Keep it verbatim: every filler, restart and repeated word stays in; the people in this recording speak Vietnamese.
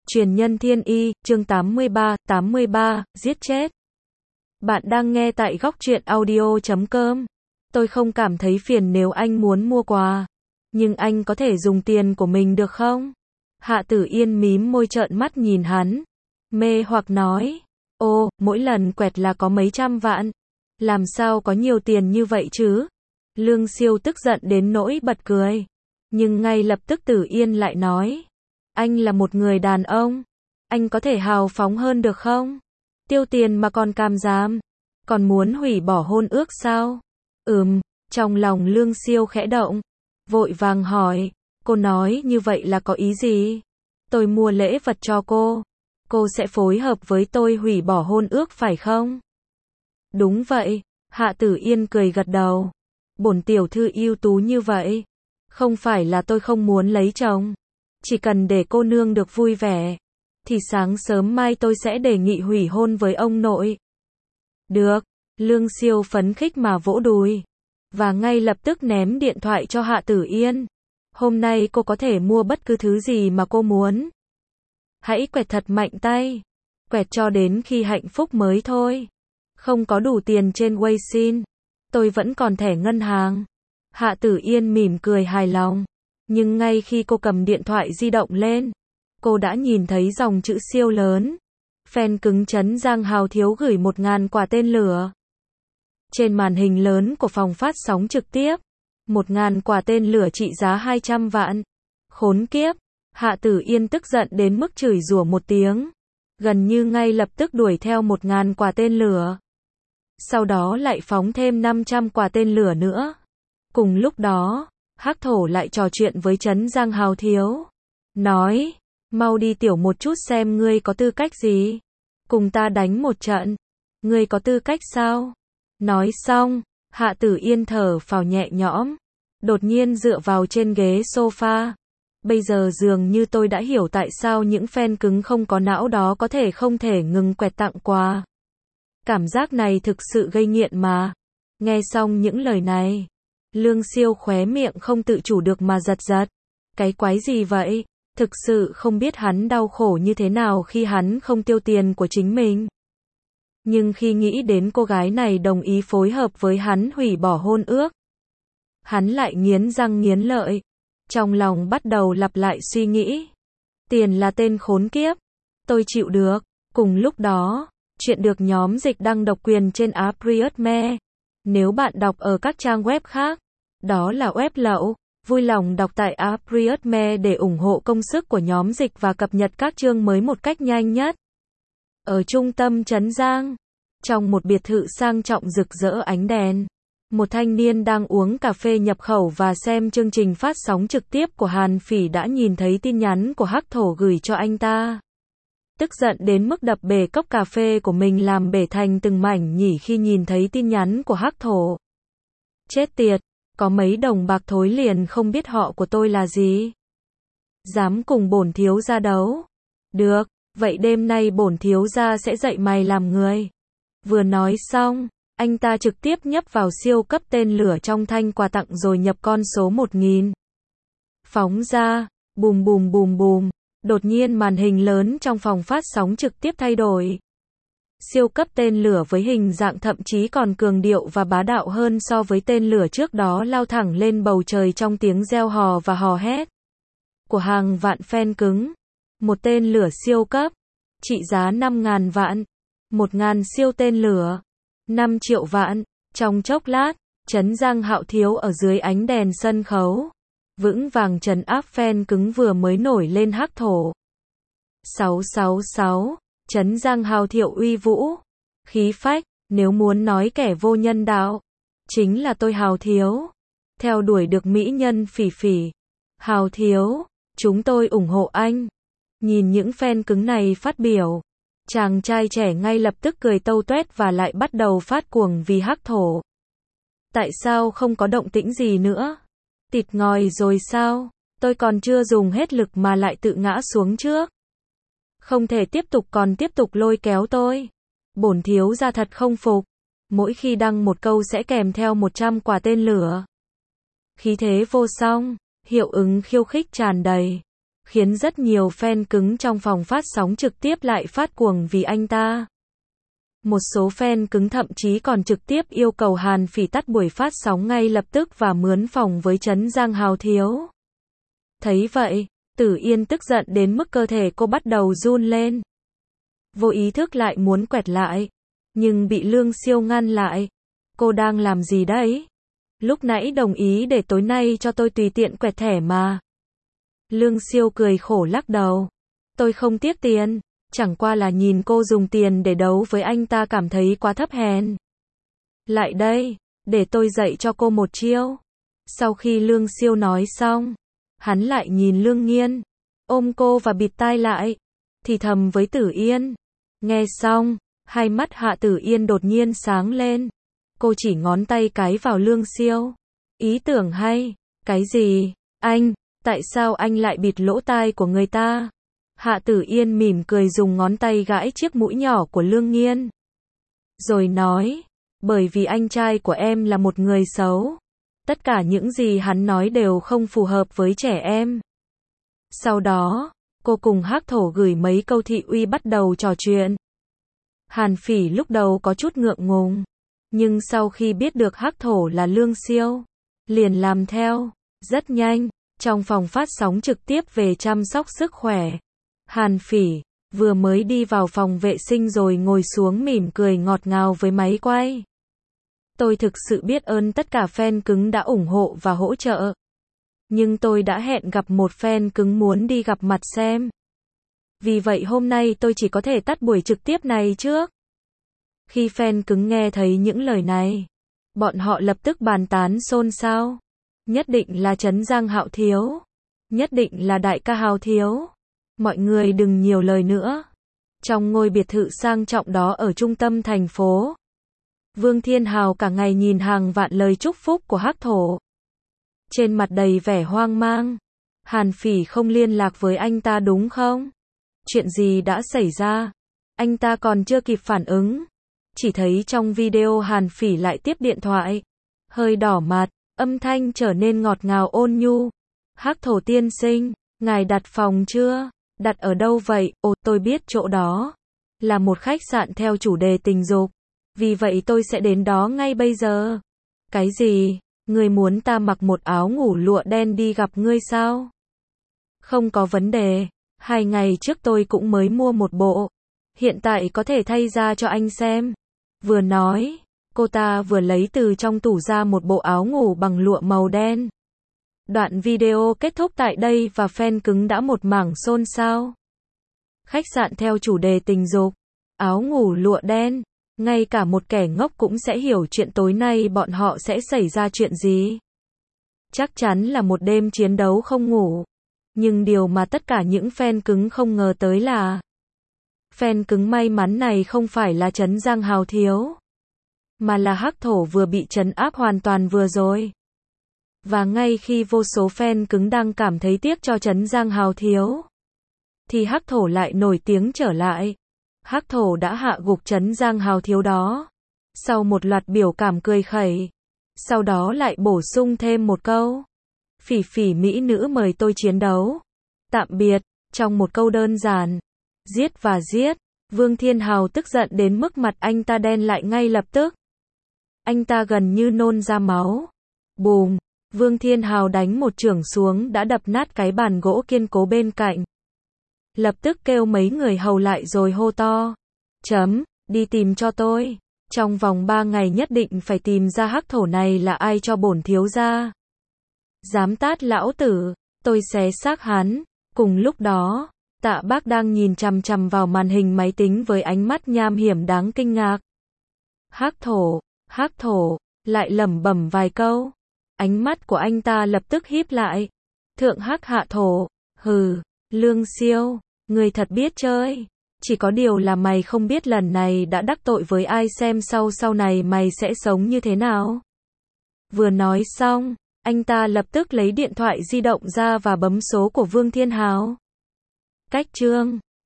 Truyền nhân thiên y, chương tám mươi ba, tám mươi ba, giết chết. Bạn đang nghe tại góc truyện audio chấm com. Tôi không cảm thấy phiền nếu anh muốn mua quà. Nhưng anh có thể dùng tiền của mình được không? Hạ Tử Yên mím môi trợn mắt nhìn hắn. Mê hoặc nói. Ô, mỗi lần quẹt là có mấy trăm vạn. Làm sao có nhiều tiền như vậy chứ? Lương Siêu tức giận đến nỗi bật cười. Nhưng ngay lập tức Tử Yên lại nói. Anh là một người đàn ông. Anh có thể hào phóng hơn được không? Tiêu tiền mà còn cam dám. Còn muốn hủy bỏ hôn ước sao? Ừm, trong lòng Lương Siêu khẽ động. Vội vàng hỏi. Cô nói như vậy là có ý gì? Tôi mua lễ vật cho cô. Cô sẽ phối hợp với tôi hủy bỏ hôn ước phải không? Đúng vậy. Hạ Tử Yên cười gật đầu. Bổn tiểu thư ưu tú như vậy. Không phải là tôi không muốn lấy chồng. Chỉ cần để cô nương được vui vẻ, thì sáng sớm mai tôi sẽ đề nghị hủy hôn với ông nội. Được, Lương Siêu phấn khích mà vỗ đùi. Và ngay lập tức ném điện thoại cho Hạ Tử Yên. Hôm nay cô có thể mua bất cứ thứ gì mà cô muốn. Hãy quẹt thật mạnh tay. Quẹt cho đến khi hạnh phúc mới thôi. Không có đủ tiền trên Weixin. Tôi vẫn còn thẻ ngân hàng. Hạ Tử Yên mỉm cười hài lòng. Nhưng ngay khi cô cầm điện thoại di động lên, cô đã nhìn thấy dòng chữ siêu lớn. Fan cứng Trấn Giang Hào Thiếu gửi một ngàn quả tên lửa. Trên màn hình lớn của phòng phát sóng trực tiếp, một ngàn quả tên lửa trị giá hai trăm vạn. Khốn kiếp, Hạ Tử Yên tức giận đến mức chửi rủa một tiếng. Gần như ngay lập tức đuổi theo một ngàn quả tên lửa. Sau đó lại phóng thêm năm trăm quả tên lửa nữa. Cùng lúc đó, Hắc Thổ lại trò chuyện với Trấn Giang Hào Thiếu. Nói, mau đi tiểu một chút xem ngươi có tư cách gì. Cùng ta đánh một trận. Ngươi có tư cách sao? Nói xong, Hạ Tử Yên thở phào nhẹ nhõm. Đột nhiên dựa vào trên ghế sofa. Bây giờ dường như tôi đã hiểu tại sao những fan cứng không có não đó có thể không thể ngừng quẹt tặng quà. Cảm giác này thực sự gây nghiện mà. Nghe xong những lời này, Lương Siêu khóe miệng không tự chủ được mà giật giật. Cái quái gì vậy? Thực sự không biết hắn đau khổ như thế nào khi hắn không tiêu tiền của chính mình. Nhưng khi nghĩ đến cô gái này đồng ý phối hợp với hắn hủy bỏ hôn ước, hắn lại nghiến răng nghiến lợi. Trong lòng bắt đầu lặp lại suy nghĩ. Tiền là tên khốn kiếp. Tôi chịu được. Cùng lúc đó, chuyện được nhóm dịch đăng độc quyền trên app Riotme. Nếu bạn đọc ở các trang web khác, đó là web lậu. Vui lòng đọc tại app Riotme để ủng hộ công sức của nhóm dịch và cập nhật các chương mới một cách nhanh nhất. Ở trung tâm Trấn Giang, trong một biệt thự sang trọng rực rỡ ánh đèn, một thanh niên đang uống cà phê nhập khẩu và xem chương trình phát sóng trực tiếp của Hàn Phỉ đã nhìn thấy tin nhắn của Hắc Thổ gửi cho anh ta. Tức giận đến mức đập bể cốc cà phê của mình làm bể thành từng mảnh nhỉ khi nhìn thấy tin nhắn của Hắc Thổ. Chết tiệt, có mấy đồng bạc thối liền không biết họ của tôi là gì. Dám cùng bổn thiếu gia đấu. Được, vậy đêm nay bổn thiếu gia sẽ dạy mày làm người. Vừa nói xong, anh ta trực tiếp nhấp vào siêu cấp tên lửa trong thanh quà tặng rồi nhập con số một nghìn. Phóng ra, bùm bùm bùm bùm. Đột nhiên màn hình lớn trong phòng phát sóng trực tiếp thay đổi. Siêu cấp tên lửa với hình dạng thậm chí còn cường điệu và bá đạo hơn so với tên lửa trước đó lao thẳng lên bầu trời trong tiếng reo hò và hò hét của hàng vạn fan cứng. Một tên lửa siêu cấp, trị giá năm ngàn vạn. Một ngàn siêu tên lửa, năm triệu vạn. Trong chốc lát, Trấn Giang Hạo Thiếu ở dưới ánh đèn sân khấu vững vàng trấn áp fan cứng vừa mới nổi lên Hắc Thổ. sáu sáu sáu, Trấn Giang Hào Thiệu uy vũ, khí phách, nếu muốn nói kẻ vô nhân đạo, chính là tôi Hào Thiếu. Theo đuổi được mỹ nhân Phỉ Phỉ. Hào Thiếu, chúng tôi ủng hộ anh. Nhìn những fan cứng này phát biểu, chàng trai trẻ ngay lập tức cười tâu tuét và lại bắt đầu phát cuồng vì Hắc Thổ. Tại sao không có động tĩnh gì nữa? Tịt ngòi rồi sao? Tôi còn chưa dùng hết lực mà lại tự ngã xuống trước. Không thể tiếp tục còn tiếp tục lôi kéo tôi. Bổn thiếu gia thật không phục. Mỗi khi đăng một câu sẽ kèm theo một trăm quả tên lửa. Khí thế vô song, hiệu ứng khiêu khích tràn đầy. khiến rất nhiều fan cứng trong phòng phát sóng trực tiếp lại phát cuồng vì anh ta. Một số fan cứng thậm chí còn trực tiếp yêu cầu Hàn Phỉ tắt buổi phát sóng ngay lập tức và mướn phòng với Trấn Giang Hào Thiếu. Thấy vậy, Tử Yên tức giận đến mức cơ thể cô bắt đầu run lên. Vô ý thức lại muốn quẹt lại, nhưng bị Lương Siêu ngăn lại. Cô đang làm gì đấy? Lúc nãy đồng ý để tối nay cho tôi tùy tiện quẹt thẻ mà. Lương Siêu cười khổ lắc đầu. Tôi không tiếc tiền, chẳng qua là nhìn cô dùng tiền để đấu với anh ta cảm thấy quá thấp hèn. Lại đây, để tôi dạy cho cô một chiêu. Sau khi Lương Siêu nói xong, hắn lại nhìn Lương Nghiên, ôm cô và bịt tai lại, thì thầm với Tử Yên. Nghe xong, hai mắt Hạ Tử Yên đột nhiên sáng lên. Cô chỉ ngón tay cái vào Lương Siêu. Ý tưởng hay. Cái gì? Anh, tại sao anh lại bịt lỗ tai của người ta? Hạ Tử Yên mỉm cười dùng ngón tay gãi chiếc mũi nhỏ của Lương Nghiên. Rồi nói, bởi vì anh trai của em là một người xấu. Tất cả những gì hắn nói đều không phù hợp với trẻ em. Sau đó, cô cùng Hắc Thổ gửi mấy câu thị uy bắt đầu trò chuyện. Hàn Phỉ lúc đầu có chút ngượng ngùng, nhưng sau khi biết được Hắc Thổ là Lương Siêu, liền làm theo. Rất nhanh, trong phòng phát sóng trực tiếp về chăm sóc sức khỏe, Hàn Phỉ vừa mới đi vào phòng vệ sinh rồi ngồi xuống mỉm cười ngọt ngào với máy quay. Tôi thực sự biết ơn tất cả fan cứng đã ủng hộ và hỗ trợ. Nhưng tôi đã hẹn gặp một fan cứng muốn đi gặp mặt xem. Vì vậy hôm nay tôi chỉ có thể tắt buổi trực tiếp này trước. Khi fan cứng nghe thấy những lời này, bọn họ lập tức bàn tán xôn xao. Nhất định là Trấn Giang Hạo Thiếu. Nhất định là đại ca Hào Thiếu. Mọi người đừng nhiều lời nữa. Trong ngôi biệt thự sang trọng đó ở trung tâm thành phố, Vương Thiên Hào cả ngày nhìn hàng vạn lời chúc phúc của Hắc Thổ. Trên mặt đầy vẻ hoang mang. Hàn Phỉ không liên lạc với anh ta đúng không? Chuyện gì đã xảy ra? Anh ta còn chưa kịp phản ứng. Chỉ thấy trong video Hàn Phỉ lại tiếp điện thoại. Hơi đỏ mặt, âm thanh trở nên ngọt ngào ôn nhu. Hắc Thổ tiên sinh, ngài đặt phòng chưa? Đặt ở đâu vậy? Ồ, tôi biết chỗ đó. Là một khách sạn theo chủ đề tình dục. Vì vậy tôi sẽ đến đó ngay bây giờ. Cái gì? Ngươi muốn ta mặc một áo ngủ lụa đen đi gặp ngươi sao? Không có vấn đề. Hai ngày trước tôi cũng mới mua một bộ. Hiện tại có thể thay ra cho anh xem. Vừa nói, cô ta vừa lấy từ trong tủ ra một bộ áo ngủ bằng lụa màu đen. Đoạn video kết thúc tại đây và fan cứng đã một mảng xôn xao. Khách sạn theo chủ đề tình dục, áo ngủ lụa đen, ngay cả một kẻ ngốc cũng sẽ hiểu chuyện tối nay bọn họ sẽ xảy ra chuyện gì. Chắc chắn là một đêm chiến đấu không ngủ. Nhưng điều mà tất cả những fan cứng không ngờ tới là fan cứng may mắn này không phải là Trấn Giang Hào Thiếu, mà là Hắc Thổ vừa bị trấn áp hoàn toàn vừa rồi. Và ngay khi vô số fan cứng đang cảm thấy tiếc cho Trấn Giang Hào Thiếu, thì Hắc Thổ lại nổi tiếng trở lại. Hắc Thổ đã hạ gục Trấn Giang Hào Thiếu đó. Sau một loạt biểu cảm cười khẩy, sau đó lại bổ sung thêm một câu. Phỉ Phỉ mỹ nữ mời tôi chiến đấu. Tạm biệt, trong một câu đơn giản. Giết và giết. Vương Thiên Hào tức giận đến mức mặt anh ta đen lại ngay lập tức. Anh ta gần như nôn ra máu. Bùm. Vương Thiên Hào đánh một chưởng xuống đã đập nát cái bàn gỗ kiên cố bên cạnh. Lập tức kêu mấy người hầu lại rồi hô to. Chấm, đi tìm cho tôi. Trong vòng ba ngày nhất định phải tìm ra Hắc Thổ này là ai cho bổn thiếu gia. Dám tát lão tử, tôi xé xác hắn. Cùng lúc đó, Tạ Bác đang nhìn chằm chằm vào màn hình máy tính với ánh mắt nham hiểm đáng kinh ngạc. Hắc Thổ, Hắc Thổ, lại lẩm bẩm vài câu. Ánh mắt của anh ta lập tức híp lại. Thượng Hắc Hạ Thổ, hừ, Lương Siêu, người thật biết chơi. Chỉ có điều là mày không biết lần này đã đắc tội với ai, xem sau sau này mày sẽ sống như thế nào. Vừa nói xong, anh ta lập tức lấy điện thoại di động ra và bấm số của Vương Thiên Hào. Cách chương